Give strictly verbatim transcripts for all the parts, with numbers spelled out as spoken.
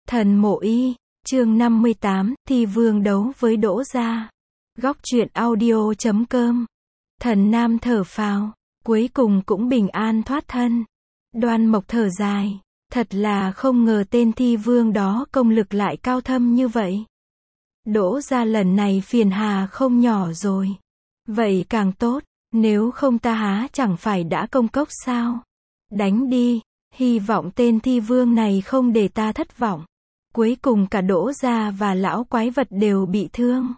Thần Mộ Y, chương năm mươi tám, Thi Vương đấu với Đỗ Gia. Góc truyện audio chấm com. Thần Nam thở phào, cuối cùng cũng bình an thoát thân. Đoan Mộc thở dài, thật là không ngờ tên Thi Vương đó công lực lại cao thâm như vậy. Đỗ Gia lần này phiền hà không nhỏ rồi. Vậy càng tốt, nếu không ta há chẳng phải đã công cốc sao? Đánh đi, hy vọng tên Thi Vương này không để ta thất vọng. Cuối cùng cả Đỗ Gia và lão quái vật đều bị thương.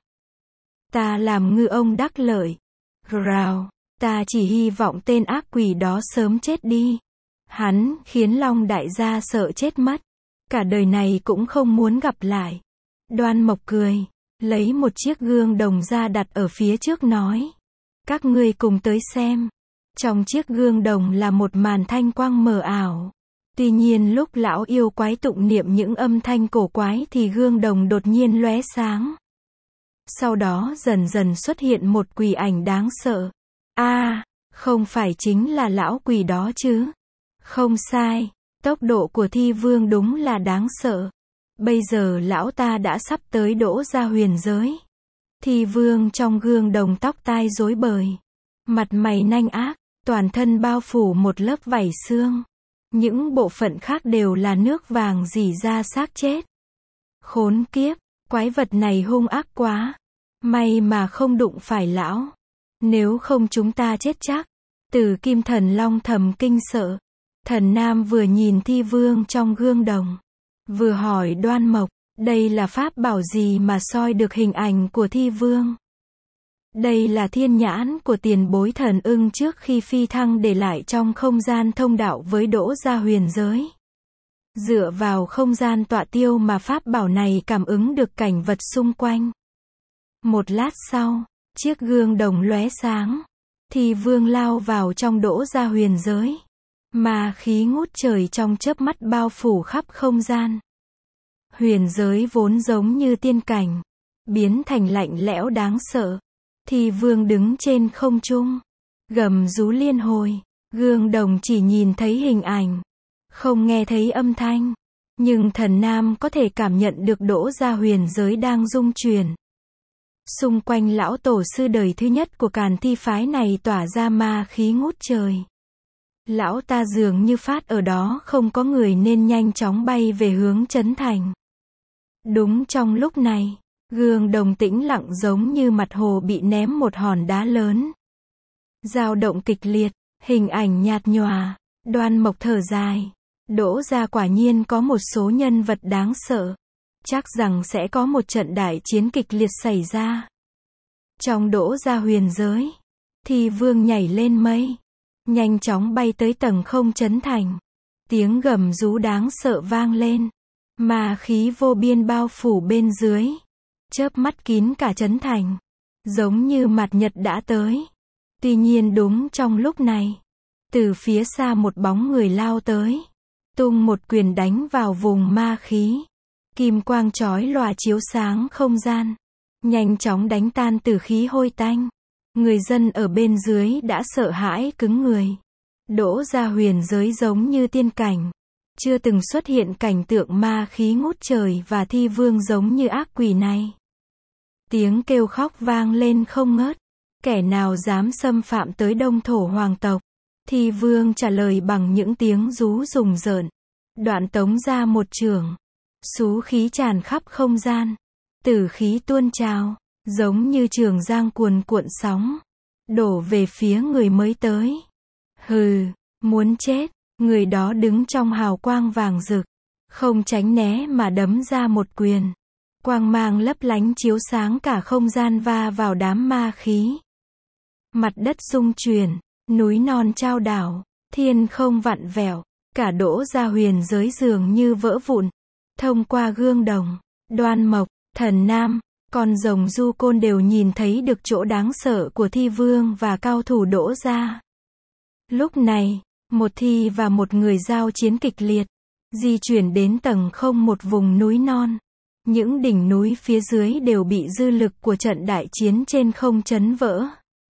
Ta làm ngư ông đắc lợi. Rào, ta chỉ hy vọng tên ác quỷ đó sớm chết đi. Hắn khiến Long đại gia sợ chết mất. Cả đời này cũng không muốn gặp lại. Đoan Mộc cười, lấy một chiếc gương đồng ra đặt ở phía trước nói. Các ngươi cùng tới xem. Trong chiếc gương đồng là một màn thanh quang mờ ảo. Tuy nhiên lúc lão yêu quái tụng niệm những âm thanh cổ quái thì gương đồng đột nhiên lóe sáng. Sau đó dần dần xuất hiện một quỷ ảnh đáng sợ. A, à, không phải chính là lão quỷ đó chứ? Không sai, tốc độ của Thi Vương đúng là đáng sợ. Bây giờ lão ta đã sắp tới Đỗ Gia huyền giới. Thi Vương trong gương đồng tóc tai rối bời, mặt mày nanh ác, toàn thân bao phủ một lớp vảy xương. Những bộ phận khác đều là nước vàng rỉ ra xác chết. Khốn kiếp, quái vật này hung ác quá. May mà không đụng phải lão. Nếu không chúng ta chết chắc. Tử Kim Thần Long thầm kinh sợ. Thần Nam vừa nhìn Thi Vương trong gương đồng, vừa hỏi Đoan Mộc, đây là pháp bảo gì mà soi được hình ảnh của Thi Vương? Đây là thiên nhãn của tiền bối Thần Ưng trước khi phi thăng để lại trong không gian thông đạo với Đỗ Gia huyền giới. Dựa vào không gian tọa tiêu mà pháp bảo này cảm ứng được cảnh vật xung quanh. Một lát sau, chiếc gương đồng lóe sáng. Thi Vương lao vào trong Đỗ Gia huyền giới. Ma khí ngút trời trong chớp mắt bao phủ khắp không gian. Huyền giới vốn giống như tiên cảnh, biến thành lạnh lẽo đáng sợ. Thi Vương đứng trên không trung, gầm rú liên hồi. Gương đồng chỉ nhìn thấy hình ảnh, không nghe thấy âm thanh. Nhưng Thần Nam có thể cảm nhận được Đỗ Gia huyền giới đang rung chuyển. Xung quanh lão tổ sư đời thứ nhất của Càn Thi phái này tỏa ra ma khí ngút trời. Lão ta dường như phát ở đó không có người nên nhanh chóng bay về hướng Trấn Thành. Đúng trong lúc này, gương đồng tĩnh lặng giống như mặt hồ bị ném một hòn đá lớn. Dao động kịch liệt, hình ảnh nhạt nhòa. Đoan Mộc thở dài. Đỗ Gia quả nhiên có một số nhân vật đáng sợ. Chắc rằng sẽ có một trận đại chiến kịch liệt xảy ra. Trong Đỗ Gia huyền giới, Thi Vương nhảy lên mây, nhanh chóng bay tới tầng không Trấn Thành. Tiếng gầm rú đáng sợ vang lên. Ma khí vô biên bao phủ bên dưới, chớp mắt kín cả Trấn Thành, giống như mặt nhật đã tới. Tuy nhiên đúng trong lúc này, từ phía xa một bóng người lao tới, tung một quyền đánh vào vùng ma khí. Kim quang chói lòa chiếu sáng không gian, nhanh chóng đánh tan tử khí hôi tanh. Người dân ở bên dưới đã sợ hãi cứng người. Đỗ Gia huyền giới giống như tiên cảnh, chưa từng xuất hiện cảnh tượng ma khí ngút trời và Thi Vương giống như ác quỷ này. Tiếng kêu khóc vang lên không ngớt. Kẻ nào dám xâm phạm tới Đông Thổ hoàng tộc? Thi Vương trả lời bằng những tiếng rú rùng rợn. Đoạn tống ra một chưởng, xú khí tràn khắp không gian. Tử khí tuôn trào, giống như trường giang cuồn cuộn sóng, đổ về phía người mới tới. Hừ, muốn chết. Người đó đứng trong hào quang vàng rực, không tránh né mà đấm ra một quyền. Quang mang lấp lánh chiếu sáng cả không gian va vào đám ma khí. Mặt đất rung chuyển, núi non chao đảo, thiên không vặn vẹo, cả Đỗ Gia huyền giới dường như vỡ vụn. Thông qua gương đồng, Đoan Mộc, Thần Nam, con rồng Du Côn đều nhìn thấy được chỗ đáng sợ của Thi Vương và cao thủ Đỗ Gia. Lúc này, một thi và một người giao chiến kịch liệt, di chuyển đến tầng không một vùng núi non. Những đỉnh núi phía dưới đều bị dư lực của trận đại chiến trên không chấn vỡ.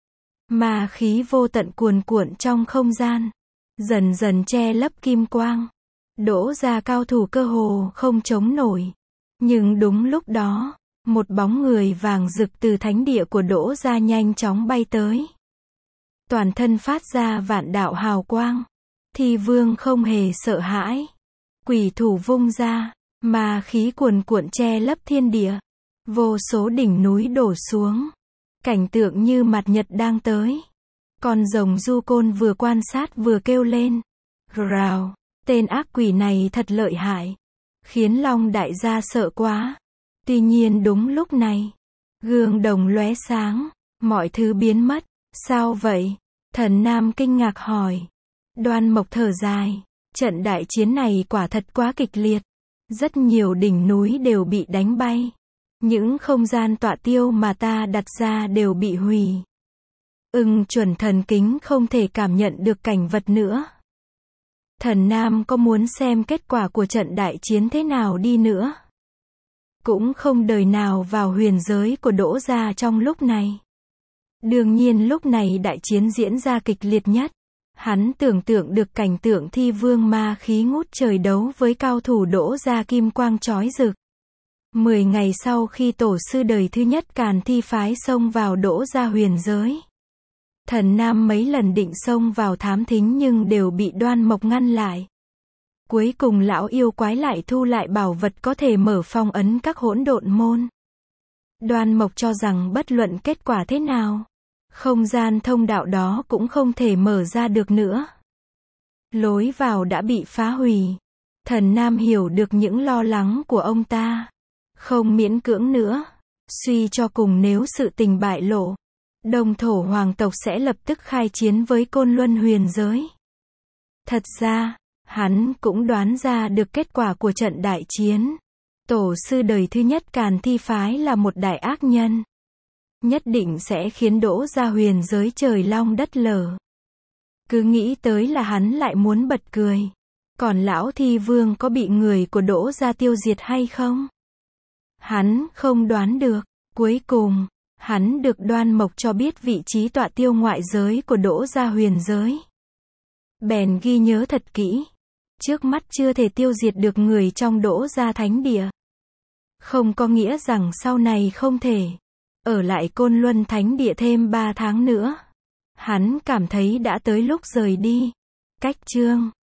Ma khí vô tận cuồn cuộn trong không gian, dần dần che lấp kim quang. Đỗ gia cao thủ cơ hồ không chống nổi. Nhưng đúng lúc đó, một bóng người vàng rực từ thánh địa của Đỗ gia nhanh chóng bay tới. Toàn thân phát ra vạn đạo hào quang. Thi vương không hề sợ hãi. Quỷ thủ vung ra, ma khí cuồn cuộn che lấp thiên địa. Vô số đỉnh núi đổ xuống. Cảnh tượng như mặt nhật đang tới. Con rồng du côn vừa quan sát vừa kêu lên. Rào, tên ác quỷ này thật lợi hại. Khiến Long đại gia sợ quá. Tuy nhiên đúng lúc này, gương đồng lóe sáng, mọi thứ biến mất. Sao vậy? Thần Nam kinh ngạc hỏi. Đoan Mộc thở dài. Trận đại chiến này quả thật quá kịch liệt. Rất nhiều đỉnh núi đều bị đánh bay. Những không gian tọa tiêu mà ta đặt ra đều bị hủy. Ưng chuẩn thần kính không thể cảm nhận được cảnh vật nữa. Thần Nam có muốn xem kết quả của trận đại chiến thế nào đi nữa, cũng không đời nào vào huyền giới của Đỗ gia trong lúc này. Đương nhiên lúc này đại chiến diễn ra kịch liệt nhất. Hắn tưởng tượng được cảnh tượng thi vương ma khí ngút trời đấu với cao thủ Đỗ gia kim quang chói rực. Mười ngày sau khi tổ sư đời thứ nhất Càn Thi phái xông vào Đỗ gia huyền giới. Thần Nam mấy lần định xông vào thám thính nhưng đều bị Đoan Mộc ngăn lại. Cuối cùng lão yêu quái lại thu lại bảo vật có thể mở phong ấn các hỗn độn môn. Đoan Mộc cho rằng bất luận kết quả thế nào, không gian thông đạo đó cũng không thể mở ra được nữa. Lối vào đã bị phá hủy. Thần Nam hiểu được những lo lắng của ông ta. Không miễn cưỡng nữa. Suy cho cùng nếu sự tình bại lộ, Đông Thổ hoàng tộc sẽ lập tức khai chiến với Côn Luân huyền giới. Thật ra, hắn cũng đoán ra được kết quả của trận đại chiến. Tổ sư đời thứ nhất Càn Thi phái là một đại ác nhân. Nhất định sẽ khiến Đỗ gia huyền giới trời long đất lở. Cứ nghĩ tới là hắn lại muốn bật cười. Còn lão Thi vương có bị người của Đỗ gia tiêu diệt hay không? Hắn không đoán được. Cuối cùng, hắn được Đoan Mộc cho biết vị trí tọa tiêu ngoại giới của Đỗ gia huyền giới. Bèn ghi nhớ thật kỹ. Trước mắt chưa thể tiêu diệt được người trong Đỗ gia thánh địa. Không có nghĩa rằng sau này không thể ở lại Côn Luân thánh địa thêm ba tháng nữa. Hắn cảm thấy đã tới lúc rời đi. Cách chương